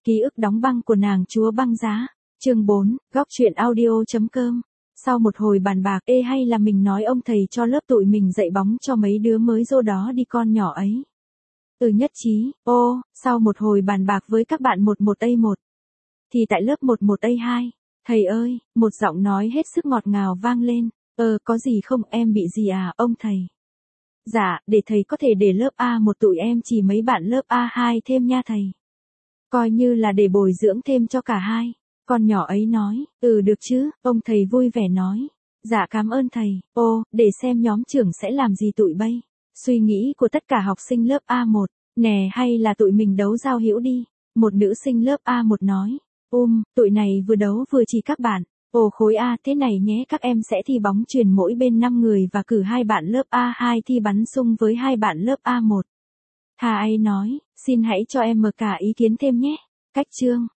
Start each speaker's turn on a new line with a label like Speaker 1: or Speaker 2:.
Speaker 1: Ký ức đóng băng của nàng chúa băng giá. Chương 4, góc truyện audio.com. Sau một hồi bàn bạc, hay là mình nói ông thầy cho lớp tụi mình dạy bóng cho mấy đứa mới vô đó đi con nhỏ ấy. Nhất trí, sau một hồi bàn bạc với các bạn 11A1. Thì tại lớp 11A2, thầy ơi, một giọng nói hết sức ngọt ngào vang lên. Có gì không, em bị gì à, ông thầy? Dạ, để thầy có thể để lớp A1 tụi em chỉ mấy bạn lớp A2 thêm nha thầy. Coi như là để bồi dưỡng thêm cho cả hai. Con nhỏ ấy nói, được chứ, ông thầy vui vẻ nói. Dạ cảm ơn thầy, để xem nhóm trưởng sẽ làm gì tụi bay. Suy nghĩ của tất cả học sinh lớp A1, nè hay là tụi mình đấu giao hữu đi. Một nữ sinh lớp A1 nói, tụi này vừa đấu vừa chỉ các bạn. Khối A thế này nhé, các em sẽ thi bóng chuyền mỗi bên 5 người và cử hai bạn lớp A2 thi bắn sung với hai bạn lớp A1. Thà ấy nói, xin hãy cho em mở cả ý kiến thêm nhé. Cách chương